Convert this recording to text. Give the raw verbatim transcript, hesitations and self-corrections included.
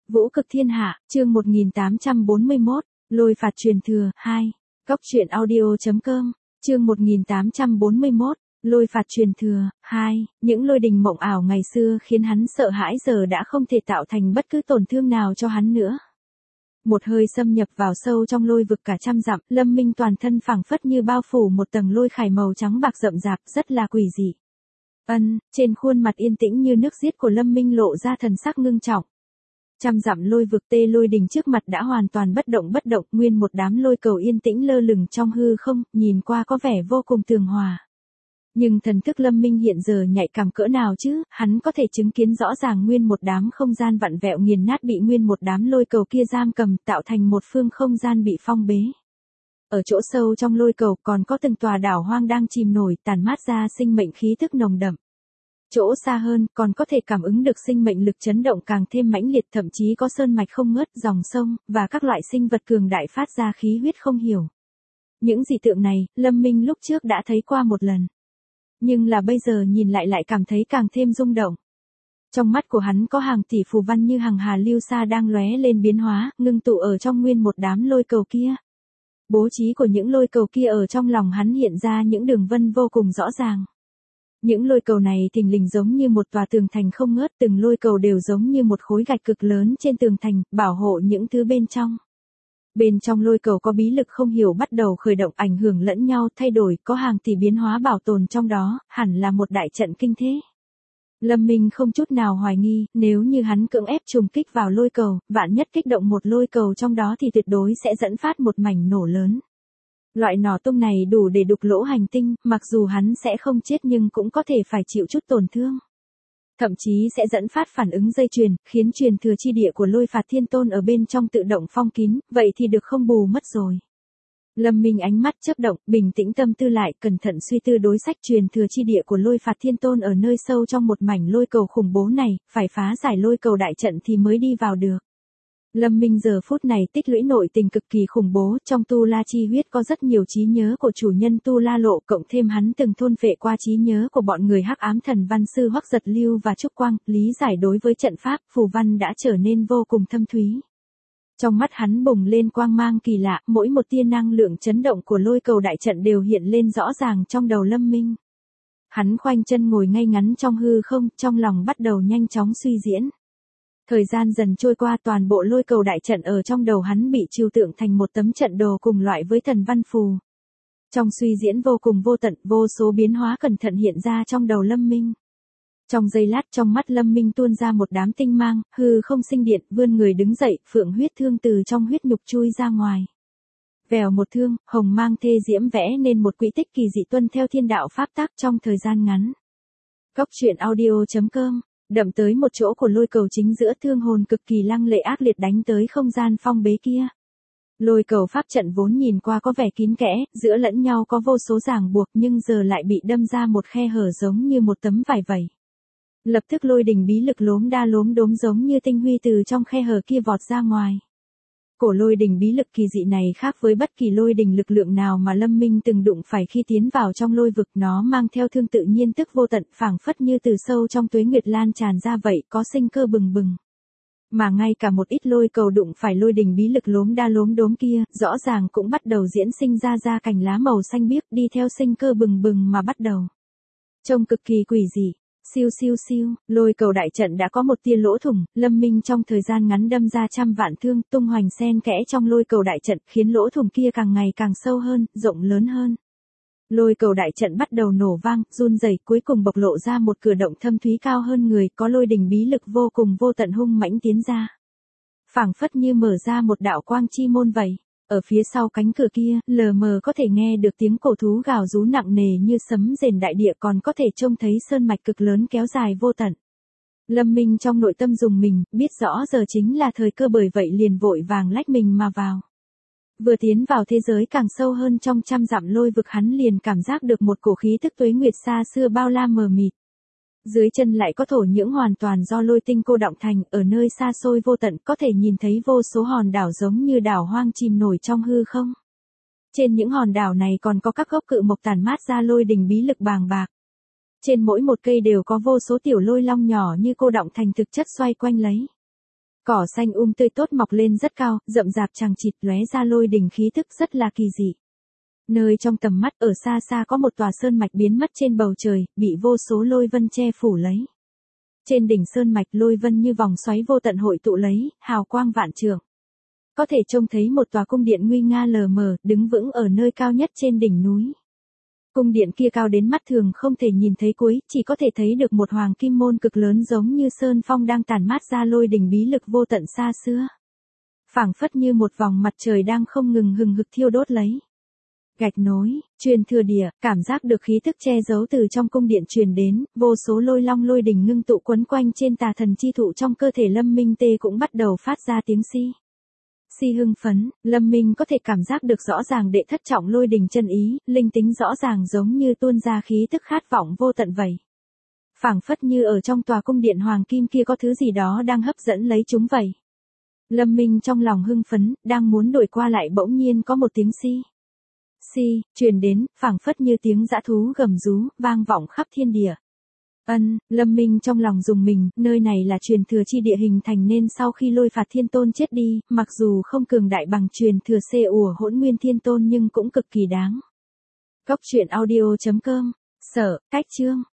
Vũ cực thiên hạ, chương một nghìn tám trăm bốn mươi mốt, lôi phạt truyền thừa, hai. Góc truyện audio.com, chương một nghìn tám trăm bốn mươi mốt, lôi phạt truyền thừa, hai. Những lôi đình mộng ảo ngày xưa khiến hắn sợ hãi giờ đã không thể tạo thành bất cứ tổn thương nào cho hắn nữa. Một hơi xâm nhập vào sâu trong lôi vực cả trăm dặm, Lâm Minh toàn thân phảng phất như bao phủ một tầng lôi khải màu trắng bạc rậm rạp, rất là quỷ dị. Ân, trên khuôn mặt yên tĩnh như nước xiết của Lâm Minh lộ ra thần sắc ngưng trọng. Trăm dặm lôi vực tê lôi đình trước mặt đã hoàn toàn bất động bất động, nguyên một đám lôi cầu yên tĩnh lơ lửng trong hư không, nhìn qua có vẻ vô cùng tường hòa. Nhưng thần thức Lâm Minh hiện giờ nhạy cảm cỡ nào chứ, hắn có thể chứng kiến rõ ràng nguyên một đám không gian vặn vẹo nghiền nát bị nguyên một đám lôi cầu kia giam cầm, tạo thành một phương không gian bị phong bế. Ở chỗ sâu trong lôi cầu còn có từng tòa đảo hoang đang chìm nổi, tàn mát ra sinh mệnh khí tức nồng đậm. Chỗ xa hơn còn có thể cảm ứng được sinh mệnh lực chấn động càng thêm mãnh liệt, thậm chí có sơn mạch không ngớt, dòng sông, và các loại sinh vật cường đại phát ra khí huyết không hiểu. Những dị tượng này, Lâm Minh lúc trước đã thấy qua một lần. Nhưng là bây giờ nhìn lại lại cảm thấy càng thêm rung động. Trong mắt của hắn có hàng tỷ phù văn như hàng hà lưu sa đang lóe lên biến hóa, ngưng tụ ở trong nguyên một đám lôi cầu kia. Bố trí của những lôi cầu kia ở trong lòng hắn hiện ra những đường vân vô cùng rõ ràng. Những lôi cầu này thình lình giống như một tòa tường thành không ngớt, từng lôi cầu đều giống như một khối gạch cực lớn trên tường thành, bảo hộ những thứ bên trong. Bên trong lôi cầu có bí lực không hiểu bắt đầu khởi động, ảnh hưởng lẫn nhau, thay đổi, có hàng tỷ biến hóa bảo tồn trong đó, hẳn là một đại trận kinh thế. Lâm Minh không chút nào hoài nghi, nếu như hắn cưỡng ép trùng kích vào lôi cầu, vạn nhất kích động một lôi cầu trong đó thì tuyệt đối sẽ dẫn phát một mảnh nổ lớn. Loại nỏ tung này đủ để đục lỗ hành tinh, mặc dù hắn sẽ không chết nhưng cũng có thể phải chịu chút tổn thương. Thậm chí sẽ dẫn phát phản ứng dây chuyền, khiến truyền thừa chi địa của lôi phạt thiên tôn ở bên trong tự động phong kín, vậy thì được không bù mất rồi. Lâm Minh ánh mắt chớp động, bình tĩnh tâm tư lại, cẩn thận suy tư đối sách truyền thừa chi địa của lôi phạt thiên tôn ở nơi sâu trong một mảnh lôi cầu khủng bố này, phải phá giải lôi cầu đại trận thì mới đi vào được. Lâm Minh giờ phút này tích lũy nội tình cực kỳ khủng bố, trong tu la chi huyết có rất nhiều trí nhớ của chủ nhân tu la lộ, cộng thêm hắn từng thôn phệ qua trí nhớ của bọn người hắc ám thần văn sư Hoắc Giật Lưu và Trúc Quang, lý giải đối với trận pháp, phù văn đã trở nên vô cùng thâm thúy. Trong mắt hắn bùng lên quang mang kỳ lạ, mỗi một tia năng lượng chấn động của lôi cầu đại trận đều hiện lên rõ ràng trong đầu Lâm Minh. Hắn khoanh chân ngồi ngay ngắn trong hư không, trong lòng bắt đầu nhanh chóng suy diễn. Thời gian dần trôi qua, toàn bộ lôi cầu đại trận ở trong đầu hắn bị trừu tượng thành một tấm trận đồ cùng loại với thần văn phù. Trong suy diễn vô cùng vô tận, vô số biến hóa cẩn thận hiện ra trong đầu Lâm Minh. Trong giây lát trong mắt Lâm Minh tuôn ra một đám tinh mang, hư không sinh điện, vươn người đứng dậy, phượng huyết thương từ trong huyết nhục chui ra ngoài. Vèo một thương, hồng mang thê diễm vẽ nên một quỹ tích kỳ dị tuân theo thiên đạo pháp tắc trong thời gian ngắn. Góc truyện audio.com, đậm tới một chỗ của lôi cầu chính giữa, thương hồn cực kỳ lăng lệ ác liệt đánh tới không gian phong bế kia. Lôi cầu pháp trận vốn nhìn qua có vẻ kín kẽ, giữa lẫn nhau có vô số ràng buộc nhưng giờ lại bị đâm ra một khe hở giống như một tấm vải vẩy. Lập tức lôi đình bí lực lốm đa lốm đốm giống như tinh huy từ trong khe hở kia vọt ra ngoài. Cổ lôi đình bí lực kỳ dị này khác với bất kỳ lôi đình lực lượng nào mà Lâm Minh từng đụng phải khi tiến vào trong lôi vực, nó mang theo thương tự nhiên tức vô tận, phảng phất như từ sâu trong tuế nguyệt lan tràn ra vậy, có sinh cơ bừng bừng. Mà ngay cả một ít lôi cầu đụng phải lôi đình bí lực lốm đa lốm đốm kia, rõ ràng cũng bắt đầu diễn sinh ra ra cành lá màu xanh biếc, đi theo sinh cơ bừng bừng mà bắt đầu. Trông cực kỳ quỷ dị. Siêu siêu siêu, lôi cầu đại trận đã có một tia lỗ thủng, Lâm Minh trong thời gian ngắn đâm ra trăm vạn thương, tung hoành xen kẽ trong lôi cầu đại trận, khiến lỗ thủng kia càng ngày càng sâu hơn, rộng lớn hơn. Lôi cầu đại trận bắt đầu nổ vang, run rẩy, cuối cùng bộc lộ ra một cửa động thâm thúy cao hơn người, có lôi đình bí lực vô cùng vô tận hung mãnh tiến ra. Phảng phất như mở ra một đạo quang chi môn vậy. Ở phía sau cánh cửa kia, lờ mờ có thể nghe được tiếng cổ thú gào rú nặng nề như sấm rền đại địa, còn có thể trông thấy sơn mạch cực lớn kéo dài vô tận. Lâm Minh trong nội tâm dùng mình, biết rõ giờ chính là thời cơ, bởi vậy liền vội vàng lách mình mà vào. Vừa tiến vào thế giới càng sâu hơn trong trăm dặm lôi vực, hắn liền cảm giác được một cổ khí tức tuế nguyệt xa xưa bao la mờ mịt. Dưới chân lại có thổ nhưỡng hoàn toàn do lôi tinh cô đọng thành, ở nơi xa xôi vô tận có thể nhìn thấy vô số hòn đảo giống như đảo hoang chìm nổi trong hư không. Trên những hòn đảo này còn có các gốc cự mộc tàn mát ra lôi đình bí lực bàng bạc. Trên mỗi một cây đều có vô số tiểu lôi long nhỏ như cô đọng thành thực chất xoay quanh lấy. Cỏ xanh um tươi tốt mọc lên rất cao, rậm rạp chằng chịt lóe ra lôi đình khí tức rất là kỳ dị. Nơi trong tầm mắt ở xa xa có một tòa sơn mạch biến mất trên bầu trời, bị vô số lôi vân che phủ lấy. Trên đỉnh sơn mạch lôi vân như vòng xoáy vô tận hội tụ lấy, hào quang vạn trượng. Có thể trông thấy một tòa cung điện nguy nga lờ mờ, đứng vững ở nơi cao nhất trên đỉnh núi. Cung điện kia cao đến mắt thường không thể nhìn thấy cuối, chỉ có thể thấy được một hoàng kim môn cực lớn giống như sơn phong đang tản mát ra lôi đình bí lực vô tận xa xưa. Phảng phất như một vòng mặt trời đang không ngừng hừng hực thiêu đốt lấy. Gạch nối, truyền thừa địa, cảm giác được khí tức che giấu từ trong cung điện truyền đến, vô số lôi long lôi đình ngưng tụ quấn quanh trên tà thần chi thụ trong cơ thể Lâm Minh Tê cũng bắt đầu phát ra tiếng si. Si hưng phấn, Lâm Minh có thể cảm giác được rõ ràng đệ thất trọng lôi đình chân ý, linh tính rõ ràng giống như tuôn ra khí tức khát vọng vô tận vậy. Phảng phất như ở trong tòa cung điện hoàng kim kia có thứ gì đó đang hấp dẫn lấy chúng vậy. Lâm Minh trong lòng hưng phấn, đang muốn đổi qua lại bỗng nhiên có một tiếng si. Si, truyền đến, phảng phất như tiếng dã thú gầm rú, vang vọng khắp thiên địa. Ân, Lâm Minh trong lòng dùng mình, nơi này là truyền thừa chi địa hình thành nên sau khi Lôi Phạt Thiên Tôn chết đi, mặc dù không cường đại bằng truyền thừa xê ủa Hỗn Nguyên Thiên Tôn nhưng cũng cực kỳ đáng. Cốc truyện audio chấm com, sở, cách chương.